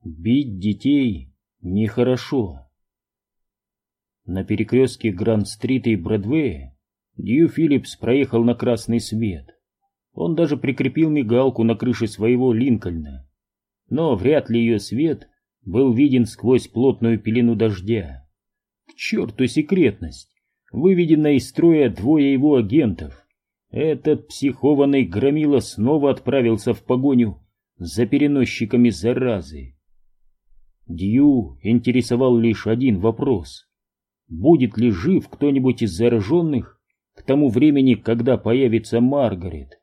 Бить детей нехорошо. На перекрестке Гранд-стрит и Бродвея Дью Филлипс проехал на красный свет. Он даже прикрепил мигалку на крыше своего Линкольна. Но вряд ли ее свет был виден сквозь плотную пелену дождя. К черту секретность! Выведенная из строя двое его агентов. Этот психованный громила снова отправился в погоню за переносчиками заразы. Дью интересовал лишь один вопрос: будет ли жив кто-нибудь из зараженных к тому времени, когда появится Маргарет?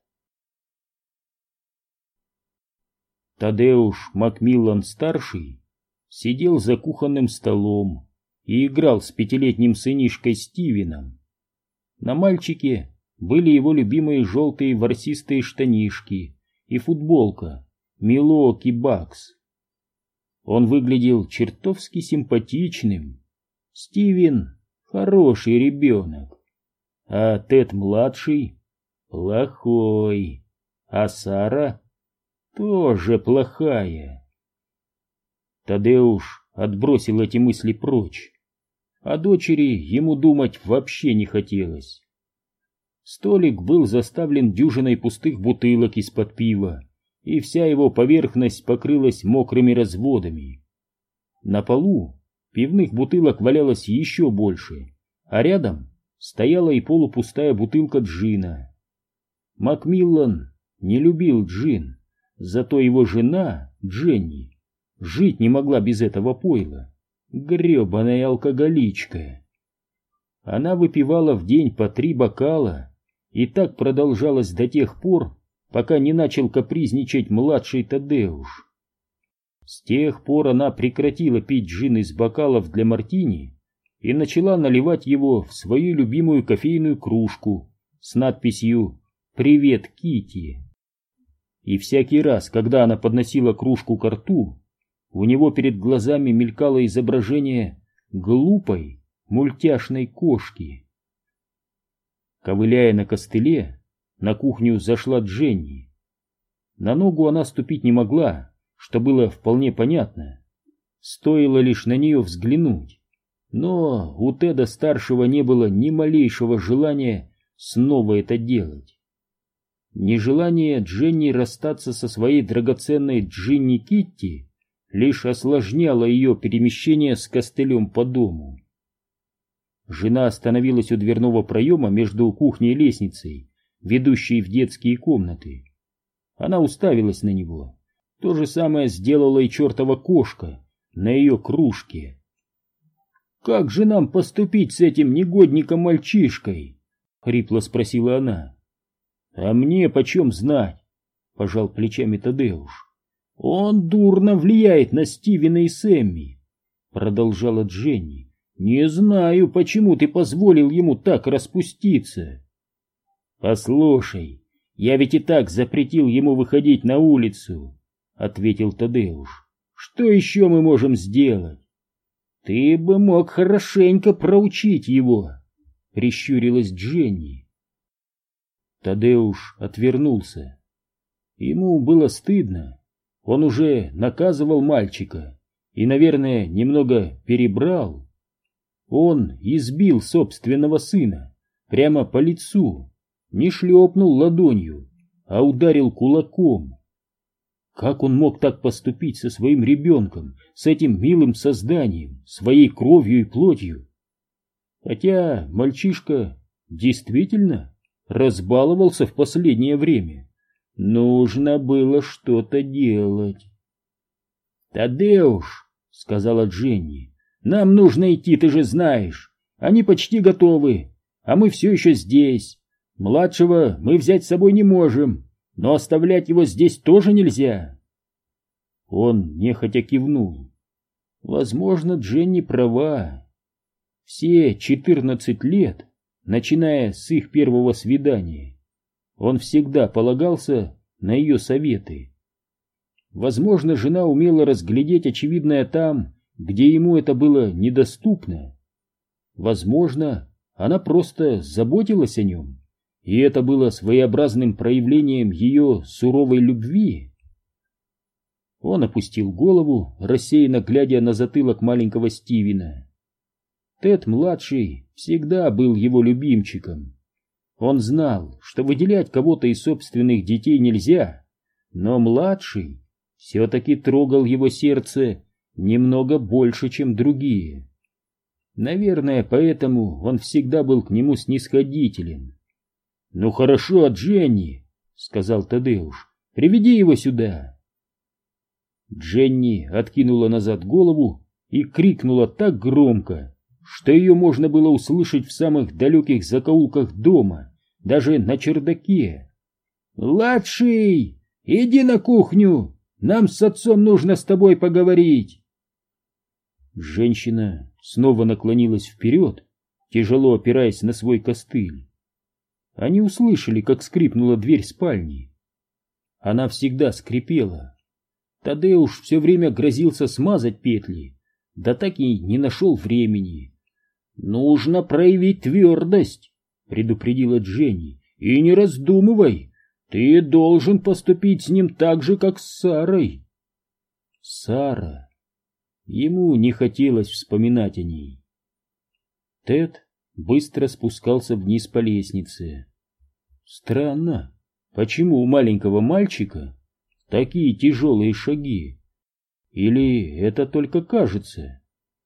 Тадеуш Макмиллан-старший сидел за кухонным столом и играл с пятилетним сынишкой Стивеном. На мальчике были его любимые желтые ворсистые штанишки и футболка Милуоки Бакс. Он выглядел чертовски симпатичным. Стивен — хороший ребенок, а Тед-младший — плохой, а Сара — тоже плохая. Тадеуш отбросил эти мысли прочь. О дочери ему думать вообще не хотелось. Столик был заставлен дюжиной пустых бутылок из-под пива, и вся его поверхность покрылась мокрыми разводами. На полу пивных бутылок валялось еще больше, а рядом стояла и полупустая бутылка джина. Макмиллан не любил джин, зато его жена, Дженни, жить не могла без этого пойла. Гребаная алкоголичка. Она выпивала в день по 3 бокала, и так продолжалось до тех пор, пока не начал капризничать младший Тадеуш. С тех пор она прекратила пить джин из бокалов для мартини и начала наливать его в свою любимую кофейную кружку с надписью «Привет, Китти». И всякий раз, когда она подносила кружку ко рту, у него перед глазами мелькало изображение глупой мультяшной кошки. Ковыляя на костыле, на кухню зашла Дженни. На ногу она ступить не могла, что было вполне понятно. Стоило лишь на нее взглянуть. Но у Теда-старшего не было ни малейшего желания снова это делать. Нежелание Дженни расстаться со своей драгоценной Джинни Китти лишь осложняло ее перемещение с костылем по дому. Жена остановилась у дверного проема между кухней и лестницей, ведущей в детские комнаты. Она уставилась на него. То же самое сделала и чертова кошка на ее кружке. «Как же нам поступить с этим негодником-мальчишкой?» — хрипло спросила она. «А мне почем знать?» — пожал плечами Тадеуш. «Он дурно влияет на Стивена и Сэмми», — продолжала Дженни. «Не знаю, почему ты позволил ему так распуститься». «Послушай, я ведь и так запретил ему выходить на улицу», — ответил Тадеуш. «Что еще мы можем сделать?» «Ты бы мог хорошенько проучить его», — прищурилась Дженни. Тадеуш отвернулся. Ему было стыдно. Он уже наказывал мальчика и, наверное, немного перебрал. Он избил собственного сына прямо по лицу, не шлепнул ладонью, а ударил кулаком. Как он мог так поступить со своим ребенком, с этим милым созданием, своей кровью и плотью? Хотя мальчишка действительно разбаловался в последнее время. Нужно было что-то делать. «Тадеуш», — сказала Дженни, — «нам нужно идти, ты же знаешь. Они почти готовы, а мы все еще здесь. Младшего мы взять с собой не можем, но оставлять его здесь тоже нельзя». Он нехотя кивнул. Возможно, Дженни права. Все 14 лет, начиная с их первого свидания, он всегда полагался на ее советы. Возможно, жена умела разглядеть очевидное там, где ему это было недоступно. Возможно, она просто заботилась о нем, и это было своеобразным проявлением ее суровой любви. Он опустил голову, рассеянно глядя на затылок маленького Стивена. Тед-младший всегда был его любимчиком. Он знал, что выделять кого-то из собственных детей нельзя, но младший все-таки трогал его сердце немного больше, чем другие. Наверное, поэтому он всегда был к нему снисходителен. — Ну хорошо, Дженни, — сказал Тадеуш, — приведи его сюда. Дженни откинула назад голову и крикнула так громко, что ее можно было услышать в самых далеких закоулках дома, даже на чердаке. «Младший, иди на кухню, нам с отцом нужно с тобой поговорить». Женщина снова наклонилась вперед, тяжело опираясь на свой костыль. Они услышали, как скрипнула дверь спальни. Она всегда скрипела. Тадеуш все время грозился смазать петли, да так и не нашел времени. «Нужно проявить твердость», — предупредила Дженни, — «и не раздумывай, ты должен поступить с ним так же, как с Сарой». Сара. Ему не хотелось вспоминать о ней. Тед быстро спускался вниз по лестнице. Странно, почему у маленького мальчика такие тяжелые шаги? Или это только кажется?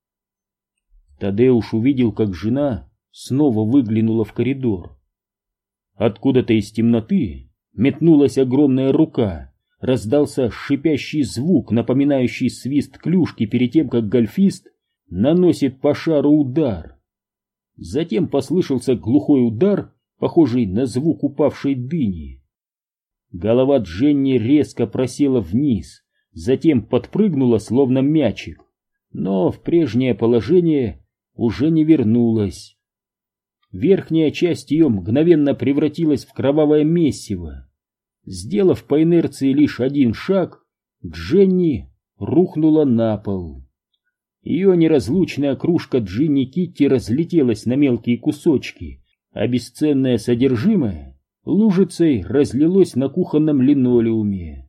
Тадеуш увидел, как жена снова выглянула в коридор. Откуда-то из темноты метнулась огромная рука, раздался шипящий звук, напоминающий свист клюшки перед тем, как гольфист наносит по шару удар. Затем послышался глухой удар, похожий на звук упавшей дыни. Голова Дженни резко просела вниз, затем подпрыгнула, словно мячик, но в прежнее положение уже не вернулась. Верхняя часть ее мгновенно превратилась в кровавое месиво. Сделав по инерции лишь один шаг, Дженни рухнула на пол. Ее неразлучная кружка Джинни Китти разлетелась на мелкие кусочки, а бесценное содержимое лужицей разлилось на кухонном линолеуме.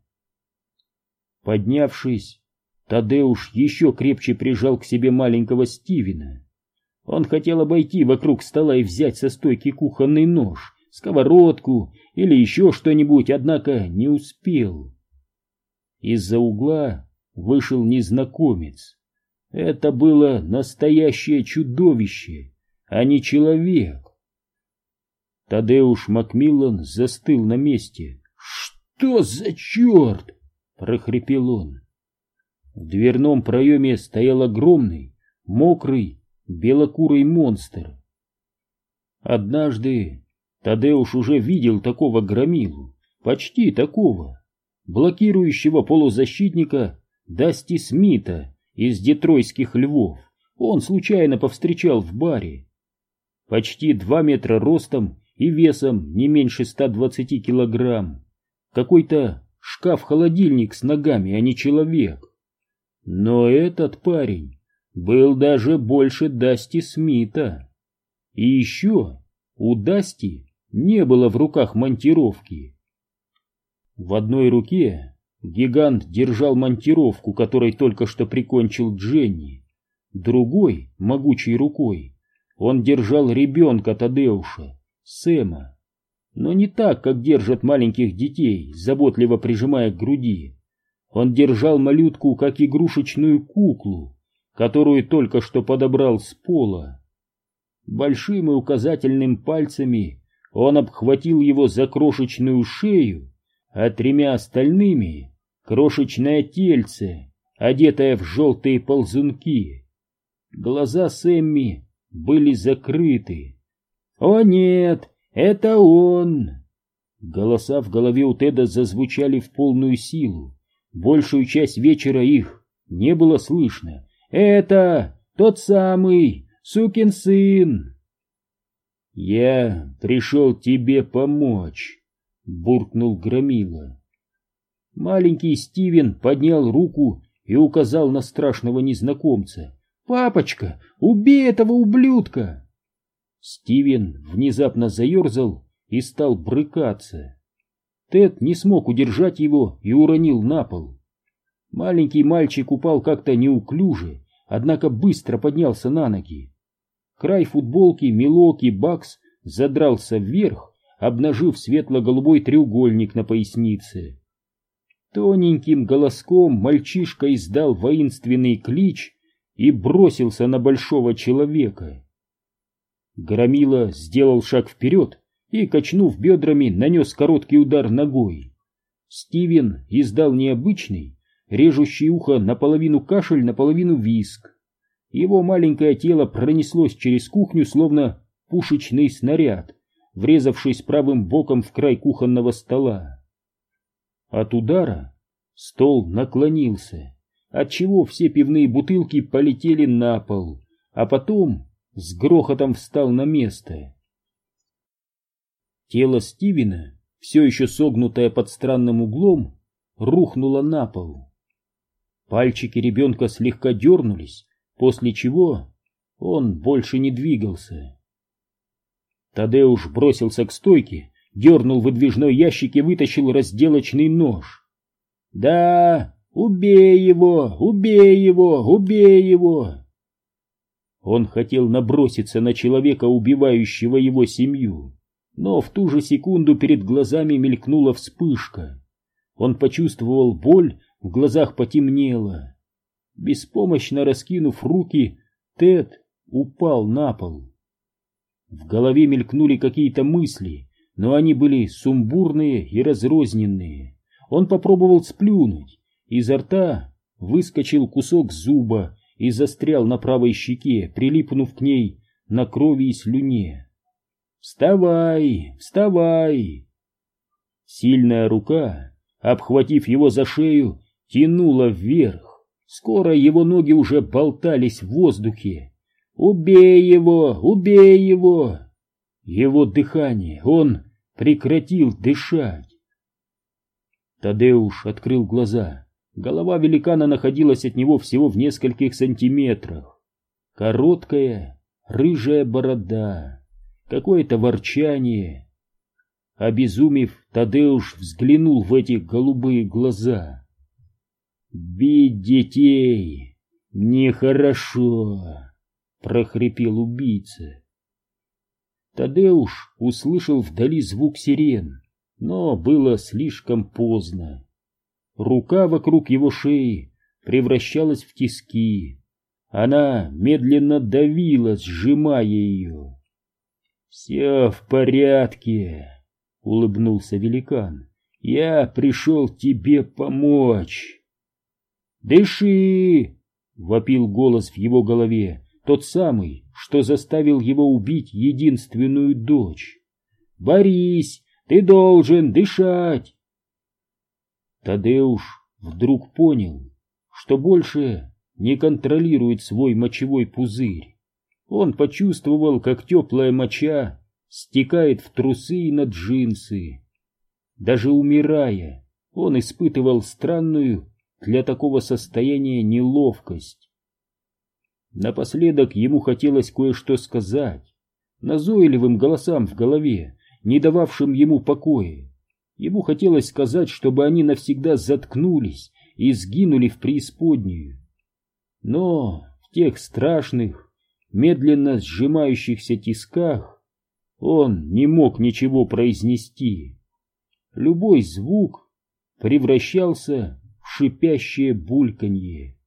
Поднявшись, Тадеуш еще крепче прижал к себе маленького Стивена. Он хотел обойти вокруг стола и взять со стойки кухонный нож, сковородку или еще что-нибудь, однако не успел. Из-за угла вышел незнакомец. Это было настоящее чудовище, а не человек. Тадеуш Макмиллан застыл на месте. «Что за черт?» — прохрипел он. В дверном проеме стоял огромный, мокрый, белокурый монстр. Однажды Тадеуш уже видел такого громилу, почти такого, блокирующего полузащитника Дасти Смита из детройских львов. Он случайно повстречал в баре. Почти 2 метра ростом и весом не меньше 120 килограмм. Какой-то шкаф-холодильник с ногами, а не человек. Но этот парень был даже больше Дасти Смита. И еще у Дасти не было в руках монтировки. В одной руке гигант держал монтировку, которой только что прикончил Дженни. Другой, могучей рукой, он держал ребенка Тадеуша, Сэма. Но не так, как держат маленьких детей, заботливо прижимая к груди. Он держал малютку, как игрушечную куклу, которую только что подобрал с пола. Большим и указательным пальцами он обхватил его за крошечную шею, а 3 остальными — крошечное тельце, одетое в желтые ползунки. Глаза Сэмми были закрыты. «О нет, это он!» Голоса в голове у Теда зазвучали в полную силу. Большую часть вечера их не было слышно. «Это тот самый сукин сын!» «Я пришел тебе помочь», — буркнул громила. Маленький Стивен поднял руку и указал на страшного незнакомца. «Папочка, убей этого ублюдка!» Стивен внезапно заерзал и стал брыкаться. Тед не смог удержать его и уронил на пол. Маленький мальчик упал как-то неуклюже, однако быстро поднялся на ноги. Край футболки Милоки Бакс задрался вверх, обнажив светло-голубой треугольник на пояснице. Тоненьким голоском мальчишка издал воинственный клич и бросился на большого человека. Громила сделал шаг вперед и, качнув бедрами, нанес короткий удар ногой. Стивен издал необычный, режущий ухо наполовину кашель, наполовину визг. Его маленькое тело пронеслось через кухню, словно пушечный снаряд, врезавшись правым боком в край кухонного стола. От удара стол наклонился, отчего все пивные бутылки полетели на пол, а потом с грохотом встал на место. Тело Стивена, все еще согнутое под странным углом, рухнуло на пол. Пальчики ребенка слегка дернулись, после чего он больше не двигался. Тадеуш бросился к стойке, дернул выдвижной ящик и вытащил разделочный нож. «Да, убей его, убей его, убей его!» Он хотел наброситься на человека, убивающего его семью, но в ту же секунду перед глазами мелькнула вспышка. Он почувствовал боль, в глазах потемнело. Беспомощно раскинув руки, Тед упал на пол. В голове мелькнули какие-то мысли, но они были сумбурные и разрозненные. Он попробовал сплюнуть. Изо рта выскочил кусок зуба и застрял на правой щеке, прилипнув к ней на крови и слюне. «Вставай! Вставай!» Сильная рука, обхватив его за шею, тянула вверх. Скоро его ноги уже болтались в воздухе. «Убей его! Убей его!» Его дыхание, он прекратил дышать. Тадеуш открыл глаза. Голова великана находилась от него всего в нескольких сантиметрах. Короткая, рыжая борода, какое-то ворчание. Обезумев, Тадеуш взглянул в эти голубые глаза. «Бить детей нехорошо!» — прохрипел убийца. Тадеуш услышал вдали звук сирен, но было слишком поздно. Рука вокруг его шеи превращалась в тиски. Она медленно давила, сжимая ее. «Все в порядке», — улыбнулся великан. «Я пришел тебе помочь». «Дыши!» — вопил голос в его голове, тот самый, что заставил его убить единственную дочь. «Борись! Ты должен дышать!» Тадеуш вдруг понял, что больше не контролирует свой мочевой пузырь. Он почувствовал, как теплая моча стекает в трусы и на джинсы. Даже умирая, он испытывал странную для такого состояния неловкость. Напоследок ему хотелось кое-что сказать назойливым голосам в голове, не дававшим ему покоя. Ему хотелось сказать, чтобы они навсегда заткнулись и сгинули в преисподнюю. Но в тех страшных, медленно сжимающихся тисках он не мог ничего произнести. Любой звук превращался в шипящее бульканье.